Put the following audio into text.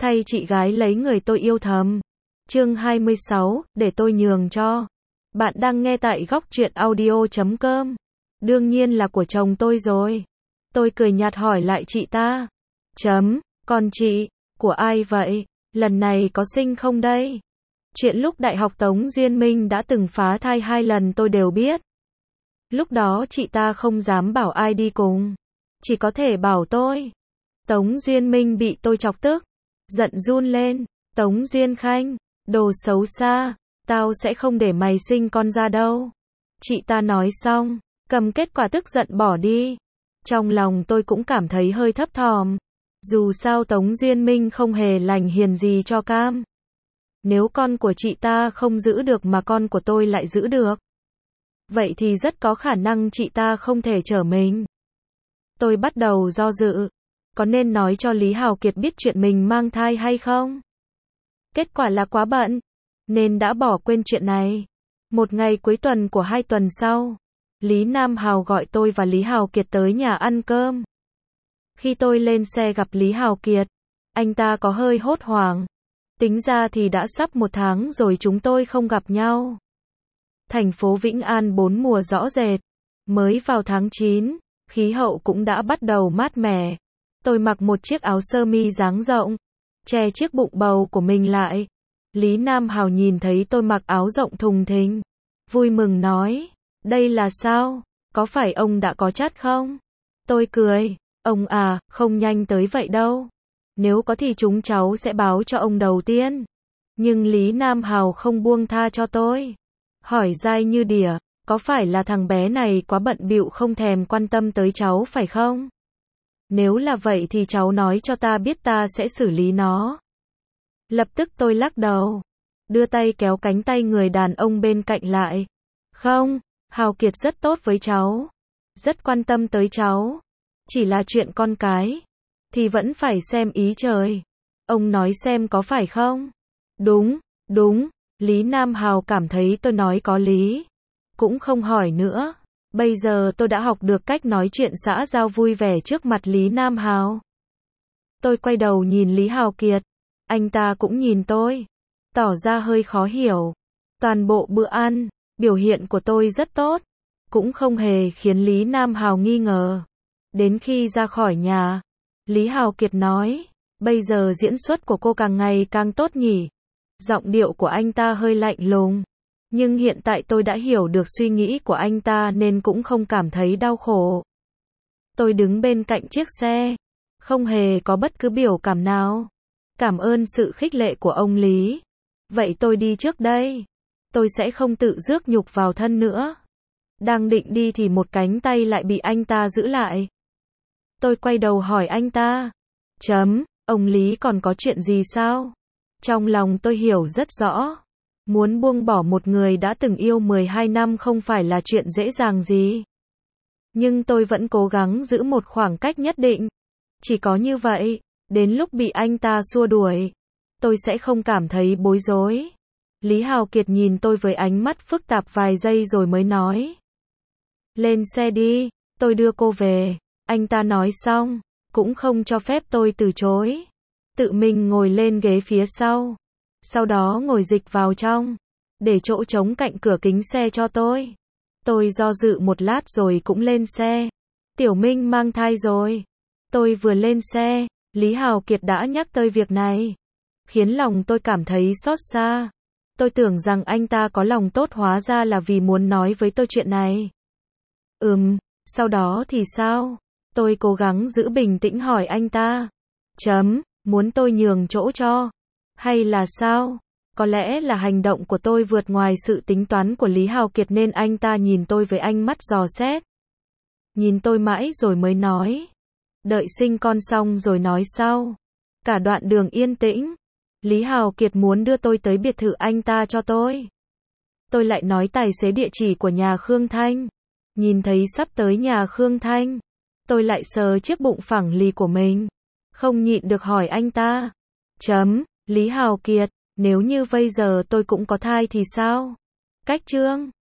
thay chị gái lấy người tôi yêu thầm. Chương 26, để tôi nhường cho. Bạn đang nghe tại góc truyện audio.com. Đương nhiên là của chồng tôi rồi. Tôi cười nhạt hỏi lại chị ta. Còn chị, của ai vậy? Lần này có sinh không đây? Chuyện lúc đại học Tống Duyên Minh đã từng phá thai 2 lần tôi đều biết. Lúc đó chị ta không dám bảo ai đi cùng. Chỉ có thể bảo tôi. Tống Duyên Minh bị tôi chọc tức. Giận run lên. Tống Duyên Khanh, đồ xấu xa. Tao sẽ không để mày sinh con ra đâu. Chị ta nói xong, cầm kết quả tức giận bỏ đi. Trong lòng tôi cũng cảm thấy hơi thấp thỏm. Dù sao Tống Duyên Minh không hề lành hiền gì cho cam. Nếu con của chị ta không giữ được mà con của tôi lại giữ được, vậy thì rất có khả năng chị ta không thể chở mình. Tôi bắt đầu do dự. Có nên nói cho Lý Hào Kiệt biết chuyện mình mang thai hay không? Kết quả là quá bận, nên đã bỏ quên chuyện này. Một ngày cuối tuần của 2 tuần sau, Lý Nam Hào gọi tôi và Lý Hào Kiệt tới nhà ăn cơm. Khi tôi lên xe gặp Lý Hào Kiệt, anh ta có hơi hốt hoảng. Tính ra thì đã sắp 1 tháng rồi chúng tôi không gặp nhau. Thành phố Vĩnh An 4 mùa rõ rệt. Mới vào tháng 9, khí hậu cũng đã bắt đầu mát mẻ. Tôi mặc một chiếc áo sơ mi dáng rộng, che chiếc bụng bầu của mình lại. Lý Nam Hào nhìn thấy tôi mặc áo rộng thùng thình, vui mừng nói, đây là sao? Có phải ông đã có chắt không? Tôi cười, ông à, không nhanh tới vậy đâu. Nếu có thì chúng cháu sẽ báo cho ông đầu tiên. Nhưng Lý Nam Hào không buông tha cho tôi. Hỏi dai như đỉa, có phải là thằng bé này quá bận bịu không thèm quan tâm tới cháu phải không? Nếu là vậy thì cháu nói cho ta biết ta sẽ xử lý nó. Lập tức tôi lắc đầu, đưa tay kéo cánh tay người đàn ông bên cạnh lại. Không, Hào Kiệt rất tốt với cháu, rất quan tâm tới cháu. Chỉ là chuyện con cái, thì vẫn phải xem ý trời. Ông nói xem có phải không? Đúng, Lý Nam Hào cảm thấy tôi nói có lý. Cũng không hỏi nữa. Bây giờ tôi đã học được cách nói chuyện xã giao vui vẻ trước mặt Lý Nam Hào. Tôi quay đầu nhìn Lý Hào Kiệt. Anh ta cũng nhìn tôi, tỏ ra hơi khó hiểu. Toàn bộ bữa ăn, biểu hiện của tôi rất tốt, cũng không hề khiến Lý Nam Hào nghi ngờ. Đến khi ra khỏi nhà, Lý Hào Kiệt nói, bây giờ diễn xuất của cô càng ngày càng tốt nhỉ. Giọng điệu của anh ta hơi lạnh lùng. Nhưng hiện tại tôi đã hiểu được suy nghĩ của anh ta nên cũng không cảm thấy đau khổ. Tôi đứng bên cạnh chiếc xe, không hề có bất cứ biểu cảm nào. Cảm ơn sự khích lệ của ông Lý. Vậy tôi đi trước đây. Tôi sẽ không tự rước nhục vào thân nữa. Đang định đi thì một cánh tay lại bị anh ta giữ lại. Tôi quay đầu hỏi anh ta. Ông Lý còn có chuyện gì sao? Trong lòng tôi hiểu rất rõ. Muốn buông bỏ một người đã từng yêu 12 năm không phải là chuyện dễ dàng gì. Nhưng tôi vẫn cố gắng giữ một khoảng cách nhất định. Chỉ có như vậy, đến lúc bị anh ta xua đuổi, tôi sẽ không cảm thấy bối rối. Lý Hào Kiệt nhìn tôi với ánh mắt phức tạp vài giây rồi mới nói. Lên xe đi, tôi đưa cô về. Anh ta nói xong, cũng không cho phép tôi từ chối. Tự mình ngồi lên ghế phía sau. Sau đó ngồi dịch vào trong, để chỗ trống cạnh cửa kính xe cho tôi. Tôi do dự một lát rồi cũng lên xe. Tiểu Minh mang thai rồi. Tôi vừa lên xe, Lý Hào Kiệt đã nhắc tới việc này, khiến lòng tôi cảm thấy xót xa. Tôi tưởng rằng anh ta có lòng tốt, hóa ra là vì muốn nói với tôi chuyện này. Sau đó thì sao? Tôi cố gắng giữ bình tĩnh hỏi anh ta. Muốn tôi nhường chỗ cho? Hay là sao? Có lẽ là hành động của tôi vượt ngoài sự tính toán của Lý Hào Kiệt nên anh ta nhìn tôi với ánh mắt dò xét. Nhìn tôi mãi rồi mới nói. Đợi sinh con xong rồi nói sau. Cả đoạn đường yên tĩnh. Lý Hào Kiệt muốn đưa tôi tới biệt thự anh ta cho tôi. Tôi lại nói tài xế địa chỉ của nhà Khương Thanh. Nhìn thấy sắp tới nhà Khương Thanh, tôi lại sờ chiếc bụng phẳng lì của mình. Không nhịn được hỏi anh ta. Lý Hào Kiệt, nếu như bây giờ tôi cũng có thai thì sao? Cách chương